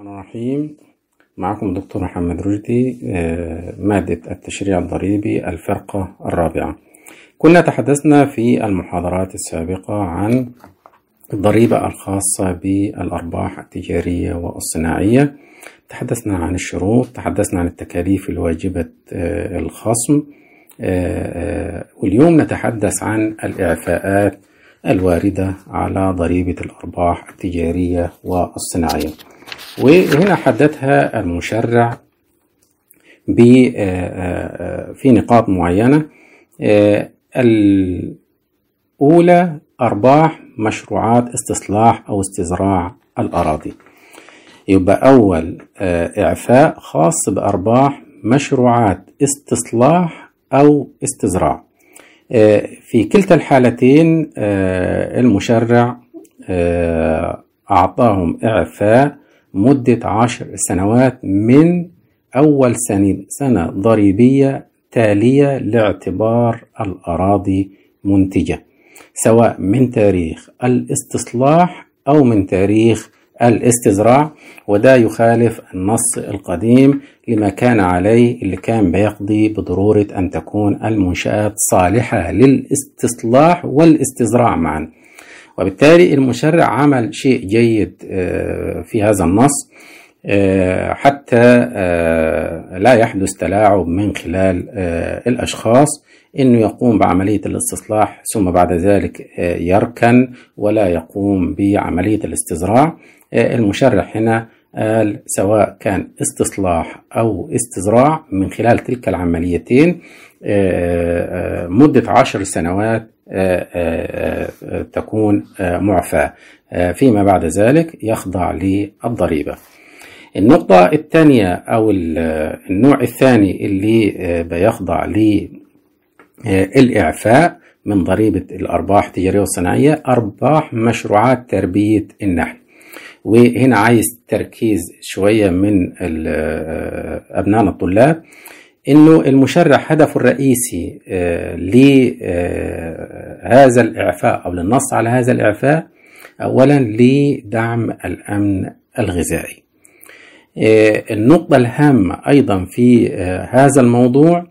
الرحمن الرحيم. معكم دكتور محمد رشدي، مادة التشريع الضريبي الفرقة الرابعة. كنا تحدثنا في المحاضرات السابقة عن الضريبة الخاصة بالأرباح التجارية والصناعية، تحدثنا عن الشروط، تحدثنا عن التكاليف الواجبة الخصم، واليوم نتحدث عن الإعفاءات الواردة على ضريبة الأرباح التجارية والصناعية. وهنا حددها المشرع في نقاط معينة. الأولى أرباح مشروعات استصلاح أو استزراع الأراضي. يبقى أول إعفاء خاص بأرباح مشروعات استصلاح أو استزراع. في كلتا الحالتين المشرع أعطاهم إعفاء مدة 10 سنوات من أول سنة ضريبية تالية لاعتبار الأراضي منتجة، سواء من تاريخ الاستصلاح أو من تاريخ الاستزراع. وده يخالف النص القديم لما كان عليه، اللي كان بيقضي بضرورة أن تكون المنشآت صالحة للاستصلاح والاستزراع معا. وبالتالي المشرع عمل شيء جيد في هذا النص حتى لا يحدث تلاعب من خلال الأشخاص، إنه يقوم بعملية الاستصلاح ثم بعد ذلك يركن ولا يقوم بعملية الاستزراع. المشرع هنا قال سواء كان استصلاح أو استزراع من خلال تلك العمليتين مدة 10 سنوات تكون معفاة، فيما بعد ذلك يخضع للضريبة. النقطة الثانية أو النوع الثاني اللي بيخضع للإعفاء من ضريبة الأرباح التجارية والصناعية أرباح مشروعات تربية النحل. وهنا عايز تركيز شوية من أبناء الطلاب، إنه المشرع هدفه الرئيسي لهذا الإعفاء أو للنص على هذا الإعفاء أولا لدعم الأمن الغذائي. النقطة الهامة أيضا في هذا الموضوع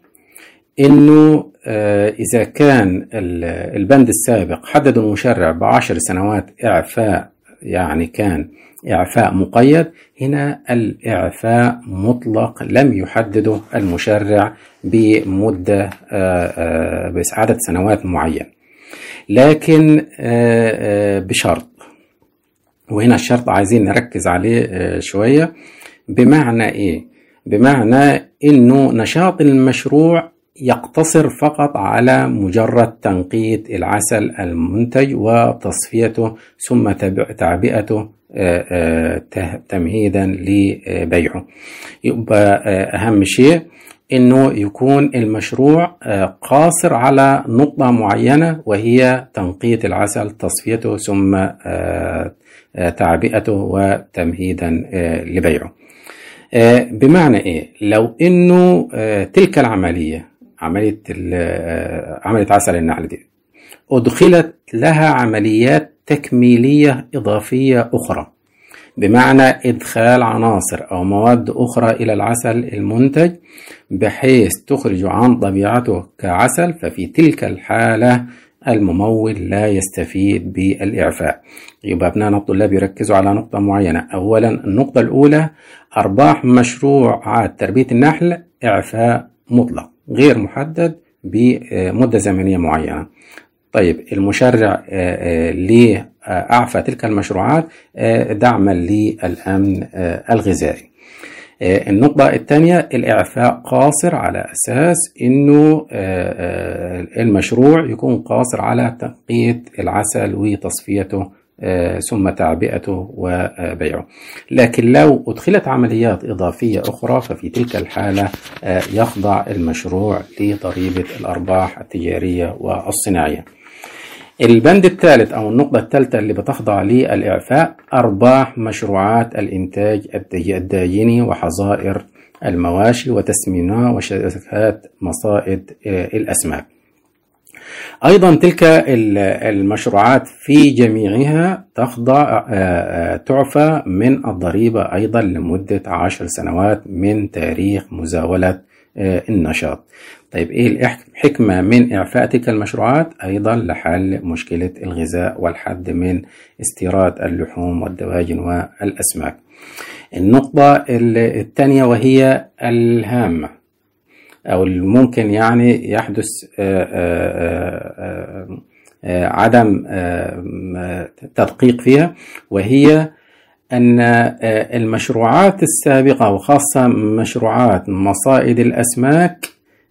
إنه إذا كان البند السابق حدد المشرع ب10 سنوات إعفاء، يعني كان إعفاء مقيد، هنا الإعفاء مطلق لم يحدده المشرع بمدة بعدد سنوات معين، لكن بشرط. وهنا الشرط عايزين نركز عليه شوية. بمعنى إيه؟ بمعنى إنه نشاط المشروع يقتصر فقط على مجرد تنقية العسل المنتج وتصفيته ثم تعبئته تمهيدا لبيعه. يبقى أهم شيء إنه يكون المشروع قاصر على نقطة معينة، وهي تنقية العسل، تصفيته ثم تعبئته وتمهيدا لبيعه. بمعنى إيه؟ لو إنه تلك العملية، عملية عسل النحل دي، أدخلت لها عمليات تكميلية إضافية أخرى، بمعنى إدخال عناصر أو مواد أخرى إلى العسل المنتج بحيث تخرج عن طبيعته كعسل، ففي تلك الحالة الممول لا يستفيد بالإعفاء. يبقى أبناء الطلاب يركزوا على نقطة معينة. أولا النقطة الأولى أرباح مشروعات تربية النحل إعفاء مطلق غير محدد بمدة زمنية معينة. طيب المشرع ليه أعفى تلك المشروعات؟ دعما للأمن الغذائي. النقطة الثانية الإعفاء قاصر على أساس إنه المشروع يكون قاصر على تنقية العسل وتصفيته ثم تعبئته وبيعه. لكن لو أدخلت عمليات إضافية أخرى ففي تلك الحالة يخضع المشروع لضريبة الأرباح التجارية والصناعية. البند الثالث أو النقطة الثالثة اللي بتخضع للإعفاء أرباح مشروعات الإنتاج الداجني وحظائر المواشي وتسمينها وشركات مصائد الأسماك. أيضا تلك المشروعات في جميعها تخضع تعفى من الضريبة أيضا لمدة 10 سنوات من تاريخ مزاولة النشاط. طيب إيه الحكمة من إعفاء تلك المشروعات؟ أيضا لحل مشكلة الغذاء والحد من استيراد اللحوم والدواجن والأسماك. النقطة الثانية وهي الهامة أو الممكن يعني يحدث عدم تدقيق فيها، وهي أن المشروعات السابقة وخاصة مشروعات مصائد الأسماك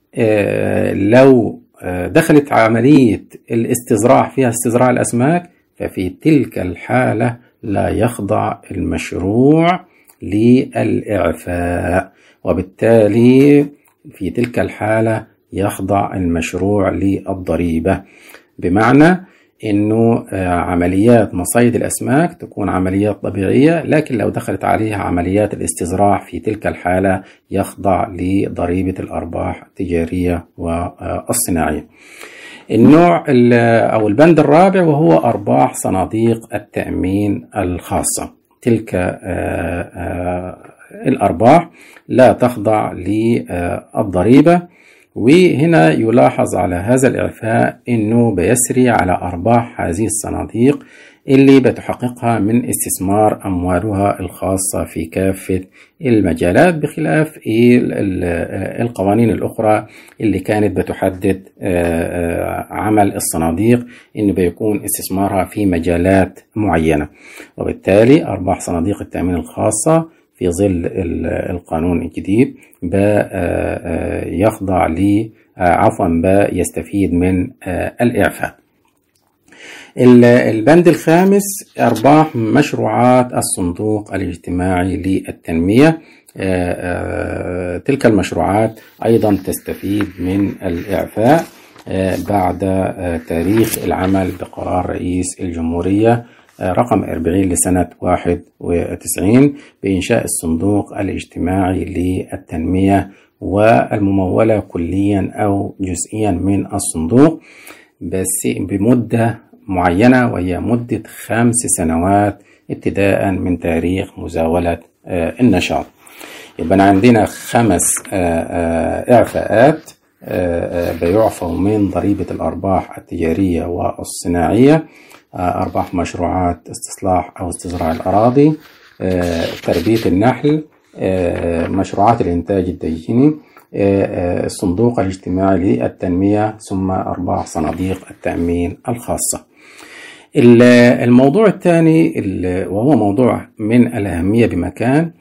لو دخلت عملية الاستصراع فيها استزراع الأسماك، ففي تلك الحالة لا يخضع المشروع للإعفاء، وبالتالي في تلك الحالة يخضع المشروع للضريبة. بمعنى أنه عمليات مصيد الأسماك تكون عمليات طبيعية، لكن لو دخلت عليها عمليات الاستزراع في تلك الحالة يخضع لضريبة الأرباح التجارية والصناعية. النوع أو البند الرابع وهو أرباح صناديق التأمين الخاصة. تلك الأرباح لا تخضع للضريبة، وهنا يلاحظ على هذا الإعفاء أنه بيسري على أرباح هذه الصناديق اللي بتحققها من استثمار أموالها الخاصة في كافة المجالات، بخلاف القوانين الأخرى اللي كانت بتحدد عمل الصناديق إنه بيكون استثمارها في مجالات معينة. وبالتالي أرباح صناديق التأمين الخاصة في ظل القانون الجديد يخضع يستفيد من الإعفاء. البند الخامس أرباح مشروعات الصندوق الاجتماعي للتنمية. تلك المشروعات أيضا تستفيد من الإعفاء بعد تاريخ العمل بقرار رئيس الجمهورية رقم 40 لسنة 91 بإنشاء الصندوق الاجتماعي للتنمية والممولة كليا أو جزئيا من الصندوق، بس بمدة معينة وهي مدة 5 سنوات ابتداء من تاريخ مزاولة النشاط. يبقى عندنا 5 إعفاءات بيعفوا من ضريبة الأرباح التجارية والصناعية: أرباح مشروعات استصلاح أو استزراع الأراضي، تربية النحل، مشروعات الإنتاج الديجيني، الصندوق الاجتماعي للتنمية، ثم أرباح صناديق التأمين الخاصة. الموضوع الثاني وهو موضوع من الأهمية بمكان،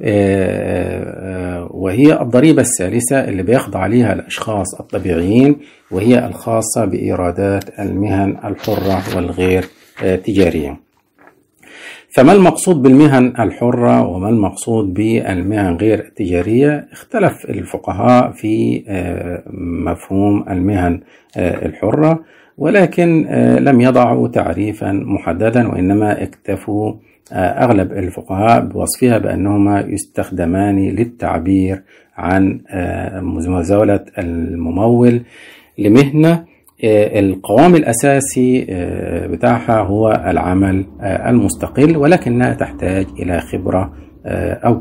وهي الضريبة الثالثة اللي بيخضع عليها الأشخاص الطبيعيين، وهي الخاصة بإيرادات المهن الحرة والغير تجارية. فما المقصود بالمهن الحرة وما المقصود بالمهن غير التجارية؟ اختلف الفقهاء في مفهوم المهن الحرة، ولكن لم يضعوا تعريفا محددا، وإنما اكتفوا أغلب الفقهاء بوصفها بأنهما يستخدمان للتعبير عن مزاولة الممول لمهنة القوام الأساسي بتاعها هو العمل المستقل، ولكنها تحتاج إلى خبرة أو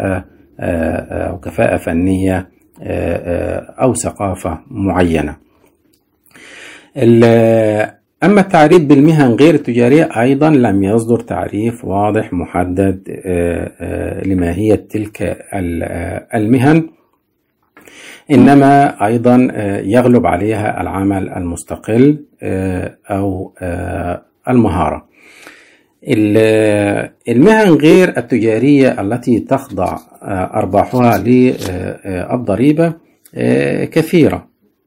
كفاءة فنية أو ثقافة معينة. أما التعريف بالمهن غير التجارية أيضا لم يصدر تعريف واضح محدد لماهية تلك المهن، إنما أيضا يغلب عليها العمل المستقل أو المهارة. المهن غير التجارية التي تخضع أرباحها للضريبة كثيرة،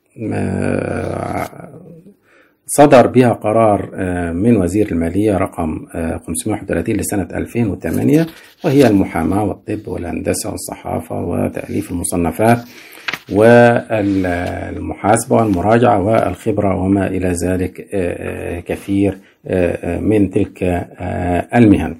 صدر بها قرار من وزير المالية رقم 531 لسنة 2008، وهي المحاماة والطب والهندسة والصحافة وتأليف المصنفات والمحاسبة والمراجعة والخبرة وما إلى ذلك كثير من تلك المهن.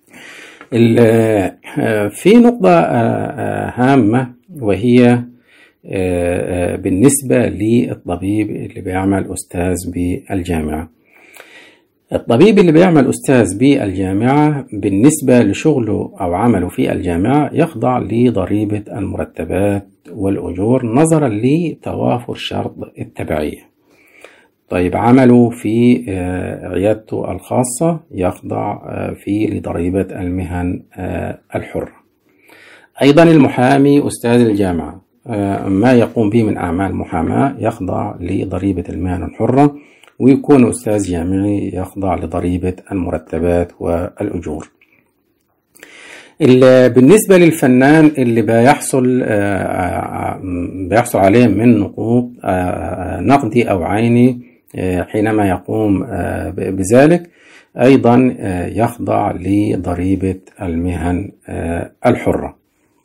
في نقطة هامة، وهي بالنسبة للطبيب اللي بيعمل أستاذ بالجامعة. الطبيب اللي بيعمل أستاذ بالجامعة بالنسبة لشغله أو عمله في الجامعة يخضع لضريبة المرتبات والأجور نظرا لتوافر شرط التبعية. طيب عمله في عيادته الخاصة يخضع فيه لضريبة المهن الحرة. أيضا المحامي أستاذ الجامعة ما يقوم به من أعمال محاماة يخضع لضريبة المهن الحرة، ويكون أستاذ جامعي يخضع لضريبة المرتبات والأجور. بالنسبة للفنان اللي بيحصل عليه من نقوط نقدي أو عيني حينما يقوم بذلك أيضا يخضع لضريبة المهن الحرة.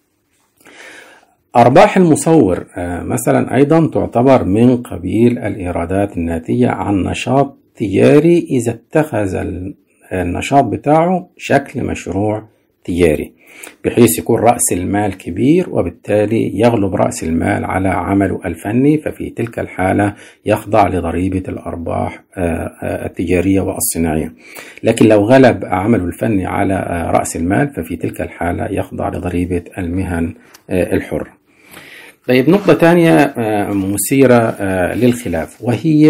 أرباح المصور مثلا أيضا تعتبر من قبيل الإيرادات الناتجة عن نشاط تجاري إذا اتخذ النشاط بتاعه شكل مشروع تجاري، بحيث يكون رأس المال كبير وبالتالي يغلب رأس المال على عمله الفني، ففي تلك الحالة يخضع لضريبة الأرباح التجارية والصناعية. لكن لو غلب عمله الفني على رأس المال ففي تلك الحالة يخضع لضريبة المهن الحرة. طيب نقطة تانية مثيرة للخلاف، وهي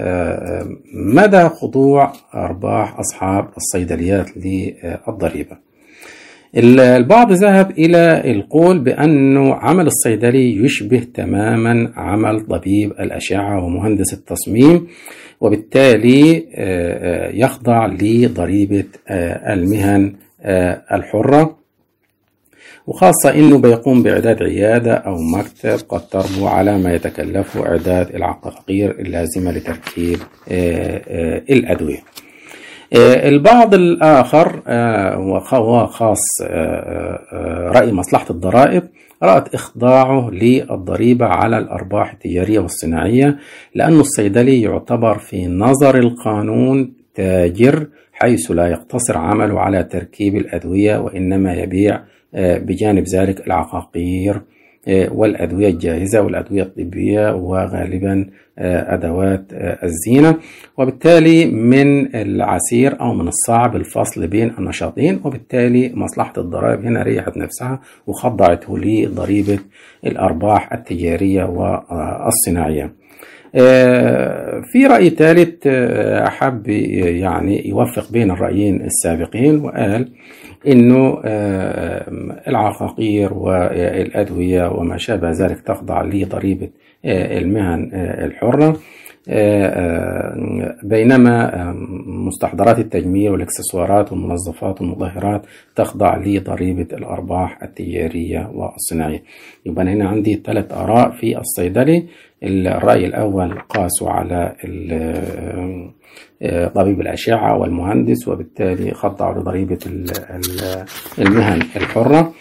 مدى خضوع أرباح أصحاب الصيدليات للضريبة. البعض ذهب إلى القول بأنه عمل الصيدلي يشبه تماما عمل طبيب الأشعة ومهندس التصميم، وبالتالي يخضع لضريبة المهن الحرة، وخاصة أنه بيقوم بإعداد عيادة أو مكتب قد تربو على ما يتكلفه إعداد العقاقير اللازمة لتركيب الأدوية. البعض الآخر وهو خاص رأي مصلحة الضرائب رأت إخضاعه للضريبة على الأرباح التجارية والصناعية، لأن الصيدلي يعتبر في نظر القانون تاجر، حيث لا يقتصر عمله على تركيب الأدوية وإنما يبيع بجانب ذلك العقاقير والأدوية الجاهزة والأدوية الطبية وغالبا أدوات الزينة. وبالتالي من العسير أو من الصعب الفصل بين النشاطين، وبالتالي مصلحة الضرائب هنا ريحت نفسها وخضعته لضريبة الأرباح التجارية والصناعية. في رأي ثالث أحب يعني يوفق بين الرأيين السابقين وقال إنه العقاقير والأدوية وما شابه ذلك تخضع لضريبة المهن الحرة، بينما مستحضرات التجميل والإكسسوارات والمنظفات والمظهرات تخضع لضريبة الأرباح التجارية والصناعية. يبقى هنا عندي 3 آراء في الصيدلي. الرأي الأول قاسوا على طبيب الأشعة والمهندس، وبالتالي خضعوا لضريبة المهن الحرة.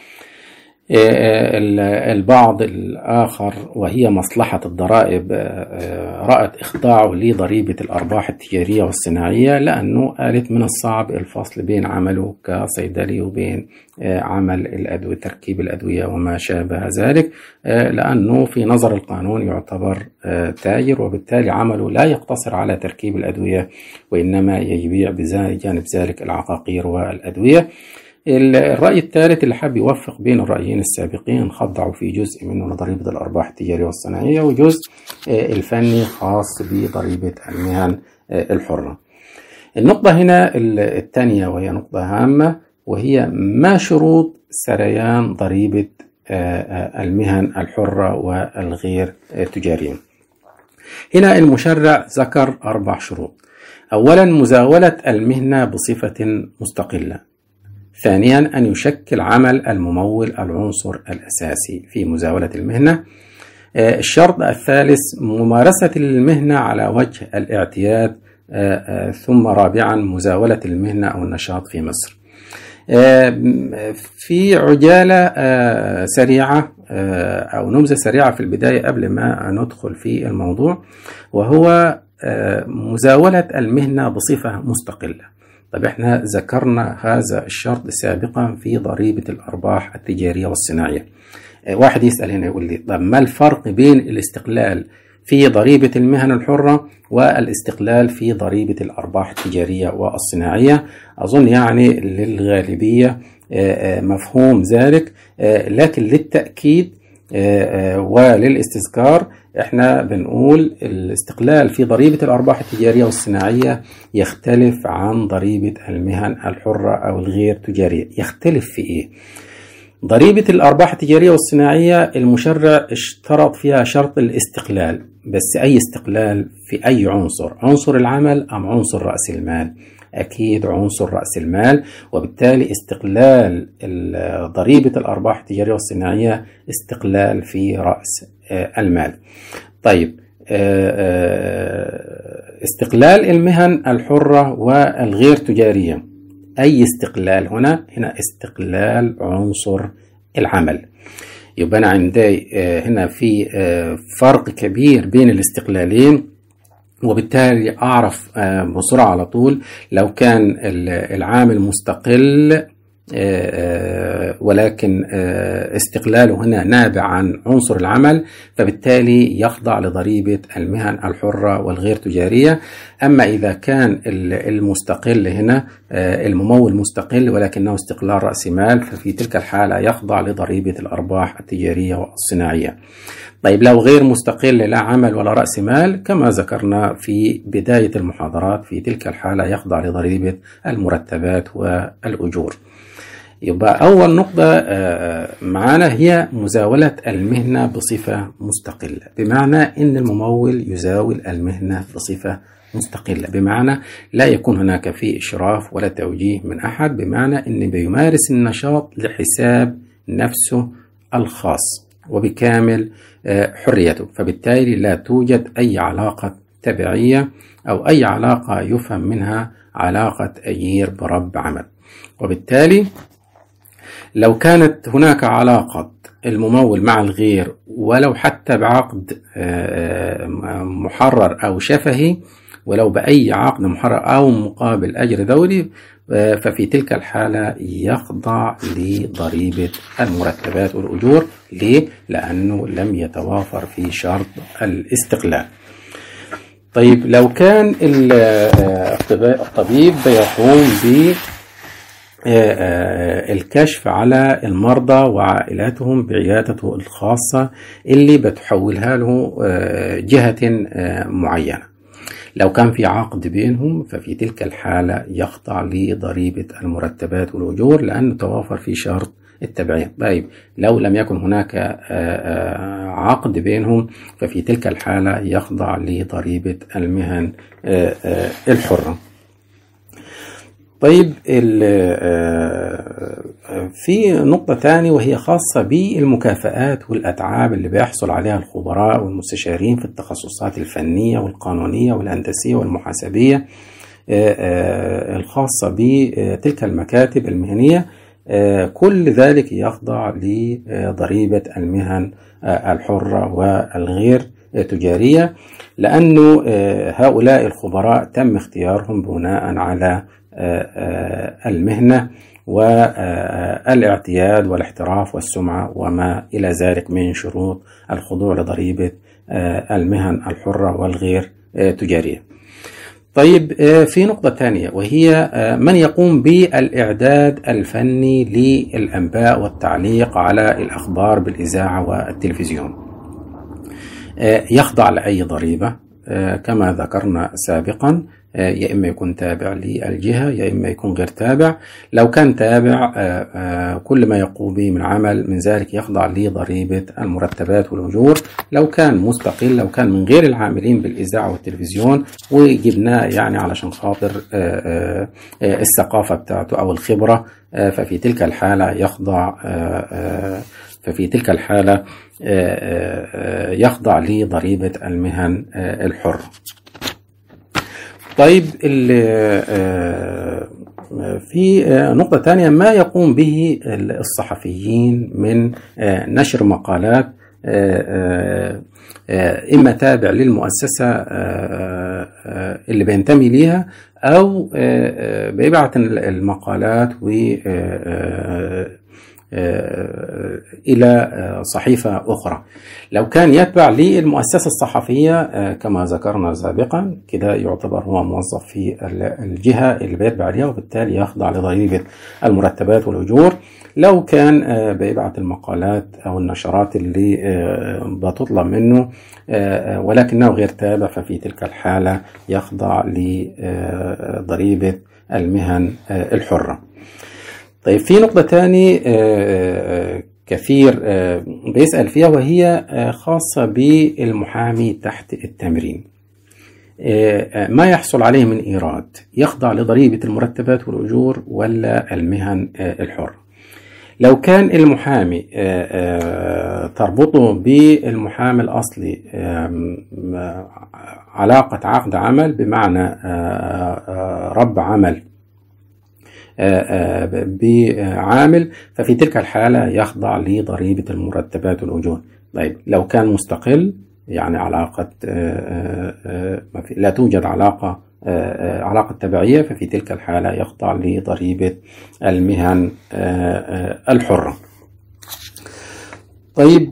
البعض الآخر وهي مصلحة الضرائب رأت إخضاعه لضريبة الأرباح التجارية والصناعية، لأنه قالت من الصعب الفصل بين عمله كصيدلي وبين عمل الأدوية تركيب الأدوية وما شابه ذلك، لأنه في نظر القانون يعتبر تاجر، وبالتالي عمله لا يقتصر على تركيب الأدوية وإنما يبيع بجانب ذلك العقاقير والأدوية. الرأي الثالث اللي حاب يوفق بين الرأيين السابقين خضعوا في جزء منه لضريبة الأرباح التجارية والصناعية، وجزء الفني خاص بضريبة المهن الحرة. النقطة هنا الثانية وهي نقطة هامة، وهي ما شروط سريان ضريبة المهن الحرة والغير تجارية. هنا المشرع ذكر 4 شروط. أولا مزاولة المهنة بصفة مستقلة. ثانيا أن يشكل عمل الممول العنصر الأساسي في مزاولة المهنة. الشرط الثالث ممارسة المهنة على وجه الاعتياد. ثم رابعا مزاولة المهنة أو النشاط في مصر. في عجالة سريعة أو نبذة سريعة في البداية قبل ما ندخل في الموضوع، وهو مزاولة المهنة بصفة مستقلة. طب احنا ذكرنا هذا الشرط سابقا في ضريبة الأرباح التجارية والصناعية. واحد يسأل هنا يقول لي طب ما الفرق بين الاستقلال في ضريبة المهن الحرة والاستقلال في ضريبة الأرباح التجارية والصناعية؟ أظن يعني للغالبية مفهوم ذلك، لكن للتأكيد وللاستذكار احنا بنقول الاستقلال في ضريبة الأرباح التجارية والصناعية يختلف عن ضريبة المهن الحرة أو الغير تجارية. يختلف في إيه؟ ضريبة الأرباح التجارية والصناعية المشرع اشترط فيها شرط الاستقلال، بس أي استقلال في أي عنصر العمل أم عنصر رأس المال؟ أكيد عنصر رأس المال، وبالتالي استقلال ضريبة الأرباح التجارية والصناعية استقلال في رأس المال. طيب استقلال المهن الحرة والغير تجارية، أي استقلال هنا استقلال عنصر العمل. يبقى أنا عندي هنا في فرق كبير بين الاستقلالين، وبالتالي أعرف بسرعة على طول لو كان العامل مستقل ولكن استقلاله هنا نابع عن عنصر العمل، فبالتالي يخضع لضريبة المهن الحرة والغير تجارية. أما إذا كان المستقل هنا الممول مستقل ولكنه استقلال رأس مال، ففي تلك الحالة يخضع لضريبة الأرباح التجارية والصناعية. طيب لو غير مستقل لا عمل ولا رأس مال كما ذكرنا في بداية المحاضرات، في تلك الحالة يخضع لضريبة المرتبات والأجور. يبقى أول نقطة معانا هي مزاولة المهنة بصفة مستقلة، بمعنى أن الممول يزاول المهنة بصفة مستقلة، بمعنى لا يكون هناك فيه إشراف ولا توجيه من أحد، بمعنى أنه بيمارس النشاط لحساب نفسه الخاص وبكامل حريته، فبالتالي لا توجد أي علاقة تبعية أو أي علاقة يفهم منها علاقة أجير برب عمل. وبالتالي لو كانت هناك علاقة الممول مع الغير ولو حتى بعقد محرر أو شفهي، ولو بأي عقد محرر أو مقابل أجر دوري، ففي تلك الحالة يخضع لضريبة المرتبات والأجور. ليه؟ لأنه لم يتوافر في شرط الاستقلال. طيب لو كان الطبيب يقوم بالكشف على المرضى وعائلاتهم بعيادته الخاصة اللي بتحولها له جهة معينة، لو كان في عقد بينهم ففي تلك الحالة يخضع لضريبة المرتبات والأجور لأنه توافر في شرط التبعية. طيب لو لم يكن هناك عقد بينهم ففي تلك الحالة يخضع لضريبة المهن الحرة. طيب في نقطة ثانية وهي خاصة بالمكافآت والأتعاب اللي بيحصل عليها الخبراء والمستشارين في التخصصات الفنية والقانونية والهندسية والمحاسبية الخاصة بتلك المكاتب المهنية، كل ذلك يخضع لضريبة المهن الحرة والغير تجارية، لأنه هؤلاء الخبراء تم اختيارهم بناء على المهنة والاعتياد والاحتراف والسمعة وما إلى ذلك من شروط الخضوع لضريبة المهن الحرة والغير تجارية. طيب في نقطة ثانية وهي من يقوم بالإعداد الفني للأنباء والتعليق على الأخبار بالإذاعة والتلفزيون، يخضع لأي ضريبة كما ذكرنا سابقا، يا إما يكون تابع للجهة يا إما يكون غير تابع. لو كان تابع كل ما يقوم به من عمل من ذلك يخضع لضريبة المرتبات والأجور. لو كان مستقل، لو كان من غير العاملين بالإذاعة والتلفزيون وجبناه يعني علشان خاطر الثقافة بتاعته أو الخبرة، ففي تلك الحالة يخضع لضريبة المهن الحرة. طيب في نقطة ثانية ما يقوم به الصحفيين من نشر مقالات إما تابع للمؤسسة اللي بينتمي ليها، أو بيبعت المقالات إلى صحيفة أخرى. لو كان يتبع للمؤسسة الصحفية كما ذكرنا سابقا، كده يعتبر هو موظف في الجهة اللي بيتبع ليها، وبالتالي يخضع لضريبة المرتبات والأجور. لو كان بيبعت المقالات أو النشرات اللي بتطلب منه ولكنه غير تابع، ففي تلك الحالة يخضع لضريبة المهن الحرة. طيب في نقطة تاني كثير بيسأل فيها، وهي خاصة بالمحامي تحت التمرين. ما يحصل عليه من إيراد يخضع لضريبة المرتبات والأجور ولا المهن الحرة؟ لو كان المحامي تربطه بالمحامي الأصلي علاقة عقد عمل، بمعنى رب عمل بعامل، ففي تلك الحالة يخضع لضريبة المرتبات والأجور. طيب لو كان مستقل، يعني علاقة لا توجد علاقة تبعية، ففي تلك الحالة يخضع لضريبة المهن الحرة. طيب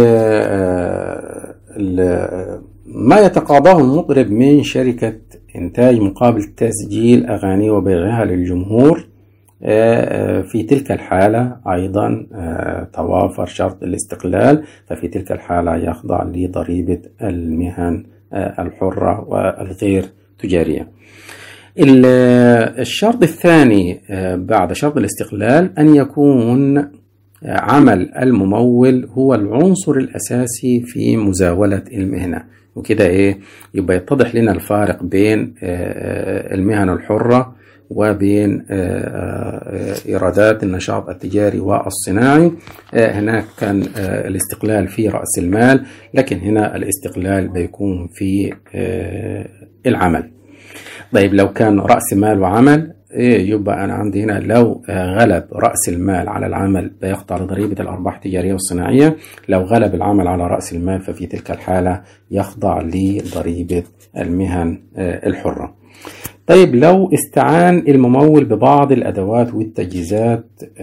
ما يتقاضاه المطرب من شركة إنتاج مقابل تسجيل أغاني وبيعها للجمهور، في تلك الحالة أيضا توافر شرط الاستقلال، ففي تلك الحالة يخضع لضريبة المهن الحرة والغير تجارية. الشرط الثاني بعد شرط الاستقلال أن يكون عمل الممول هو العنصر الأساسي في مزاولة المهنة. وكده يبقى يتضح لنا الفارق بين المهن الحرة وبين إيرادات النشاط التجاري والصناعي. هناك كان الاستقلال في رأس المال، لكن هنا الاستقلال بيكون في العمل. طيب لو كان رأس مال وعمل، يبقى أنا عندي هنا لو غلب رأس المال على العمل بيخضع لضريبة الأرباح التجارية والصناعية. لو غلب العمل على رأس المال، ففي تلك الحالة يخضع لضريبة المهن الحرة. طيب لو استعان الممول ببعض الأدوات والتجهيزات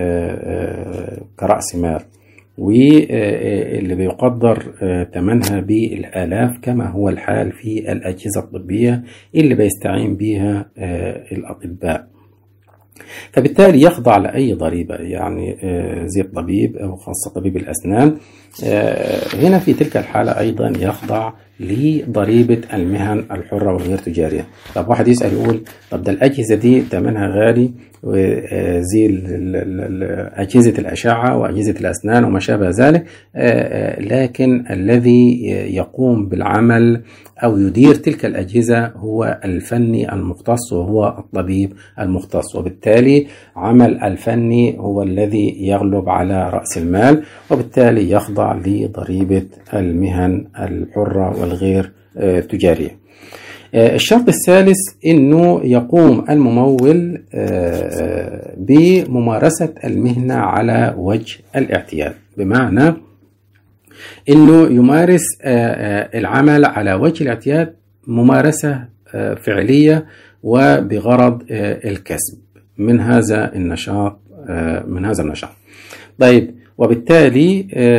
كرأس مال، واللي بيقدر ثمنها بالآلاف كما هو الحال في الأجهزة الطبية اللي بيستعين بها الأطباء، فبالتالي يخضع لأي ضريبة، يعني زي الطبيب أو خاصة طبيب الأسنان. هنا في تلك الحالة أيضا يخضع لضريبة المهن الحرة والغير تجارية. طب واحد يسأل يقول طب ده الأجهزة دي ثمنها غالي، زي أجهزة الأشعة وأجهزة الأسنان وما شابه ذلك، لكن الذي يقوم بالعمل أو يدير تلك الأجهزة هو الفني المختص وهو الطبيب المختص، وبالتالي عمل الفني هو الذي يغلب على رأس المال، وبالتالي يخضع لضريبة المهن الحرة والغير تجارية. الشرط الثالث أنه يقوم الممول بممارسة المهنة على وجه الاعتياد، بمعنى أنه يمارس العمل على وجه الاعتياد ممارسة فعلية وبغرض الكسب من هذا النشاط. طيب وبالتالي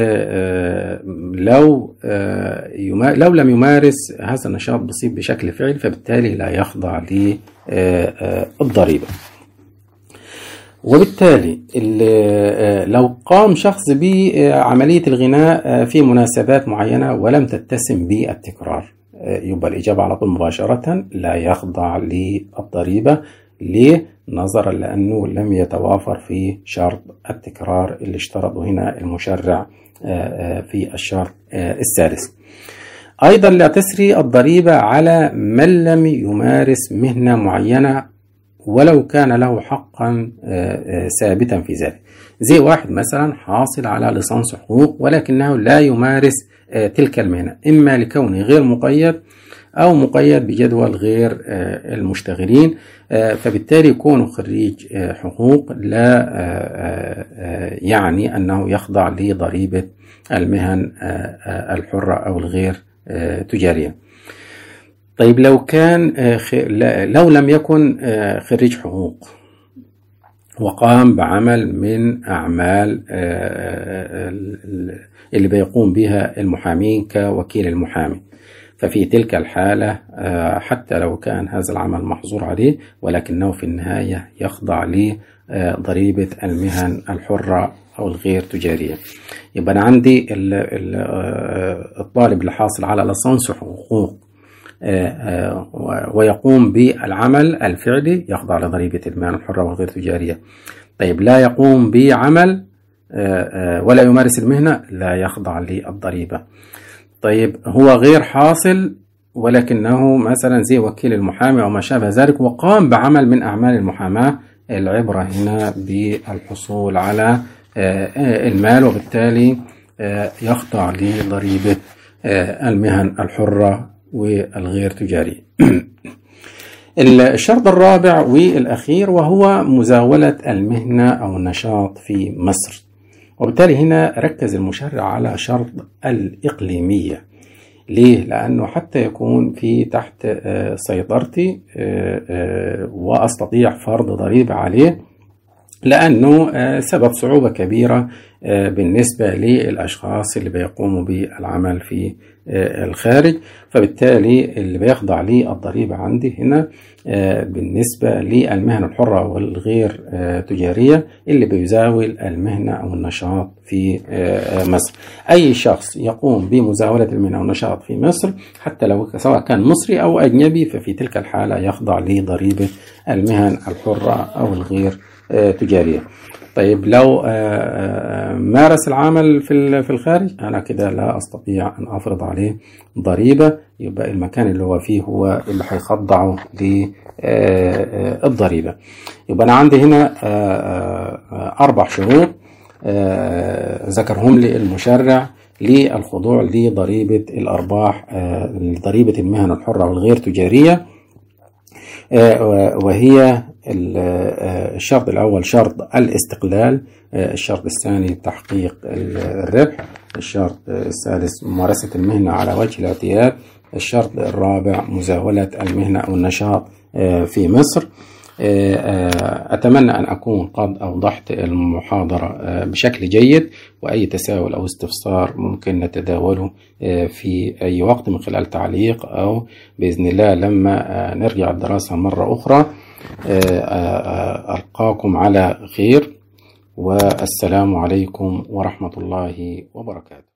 لو لم يمارس هذا النشاط بشكل فعلي، فبالتالي لا يخضع للضريبة. وبالتالي لو قام شخص بعملية الغناء في مناسبات معينة ولم تتسم بالتكرار، يبقى الإجابة على طول مباشرة لا يخضع للضريبة. ليه؟ نظرا لأنه لم يتوافر في شرط التكرار اللي اشترطه هنا المشرع في الشرط الثالث. أيضا لا تسري الضريبة على من لم يمارس مهنة معينة ولو كان له حقا ثابتا في ذلك، زي واحد مثلا حاصل على ليسانس حقوق ولكنه لا يمارس تلك المهنة، إما لكونه غير مقيد أو مقيد بجدول غير المشتغلين، فبالتالي يكون خريج حقوق لا يعني أنه يخضع لضريبة المهن الحرة أو الغير تجارية. طيب لو لم يكن خريج حقوق وقام بعمل من أعمال اللي بيقوم بها المحامين كوكيل المحامي، ففي تلك الحالة حتى لو كان هذا العمل محظور عليه ولكنه في النهاية يخضع لضريبة المهن الحرة أو الغير تجارية. يبقى أنا عندي الطالب اللي حاصل على ليسانس حقوق ويقوم بالعمل الفعلي يخضع لضريبة المهن الحرة والغير تجارية. طيب لا يقوم بعمل ولا يمارس المهنة لا يخضع للضريبة. طيب هو غير حاصل ولكنه مثلا زي وكيل المحامي أو ما شابه ذلك وقام بعمل من أعمال المحاماة، العبرة هنا بالحصول على المال وبالتالي يخضع لضريبة المهن الحرة والغير تجارية. الشرط الرابع والأخير وهو مزاولة المهنة أو النشاط في مصر، وبالتالي هنا ركز المشرع على شرط الإقليمية. ليه؟ لأنه حتى يكون في تحت سيطرتي وأستطيع فرض ضريبة عليه، لأنه سبب صعوبة كبيرة بالنسبة للأشخاص اللي بيقوموا بالعمل في الخارج، فبالتالي اللي بيخضع لي الضريبة عندي هنا بالنسبة للمهن الحرة والغير تجارية اللي بيزاول المهنة أو النشاط في مصر. أي شخص يقوم بمزاولة المهنة أو النشاط في مصر حتى لو سواء كان مصري أو أجنبي ففي تلك الحالة يخضع لضريبة المهن الحرة أو الغير تجارية. طيب لو مارس العمل في الخارج أنا كده لا أستطيع أن أفرض عليه ضريبة، يبقى المكان اللي هو فيه هو اللي هيخضعه للضريبة. يبقى أنا عندي هنا 4 شروط ذكرهم لي المشرع للخضوع لضريبة الأرباح، ضريبة المهن الحرة والغير تجارية، وهي الشرط الأول شرط الاستقلال، الشرط الثاني تحقيق الربح، الشرط الثالث ممارسة المهنة على وجه الاعتياد، الشرط الرابع مزاولة المهنة أو النشاط في مصر. أتمنى أن أكون قد أوضحت المحاضرة بشكل جيد، وأي تساؤل أو استفسار ممكن نتداوله في أي وقت من خلال تعليق أو بإذن الله لما نرجع الدراسة مرة أخرى. ألقاكم على خير والسلام عليكم ورحمة الله وبركاته.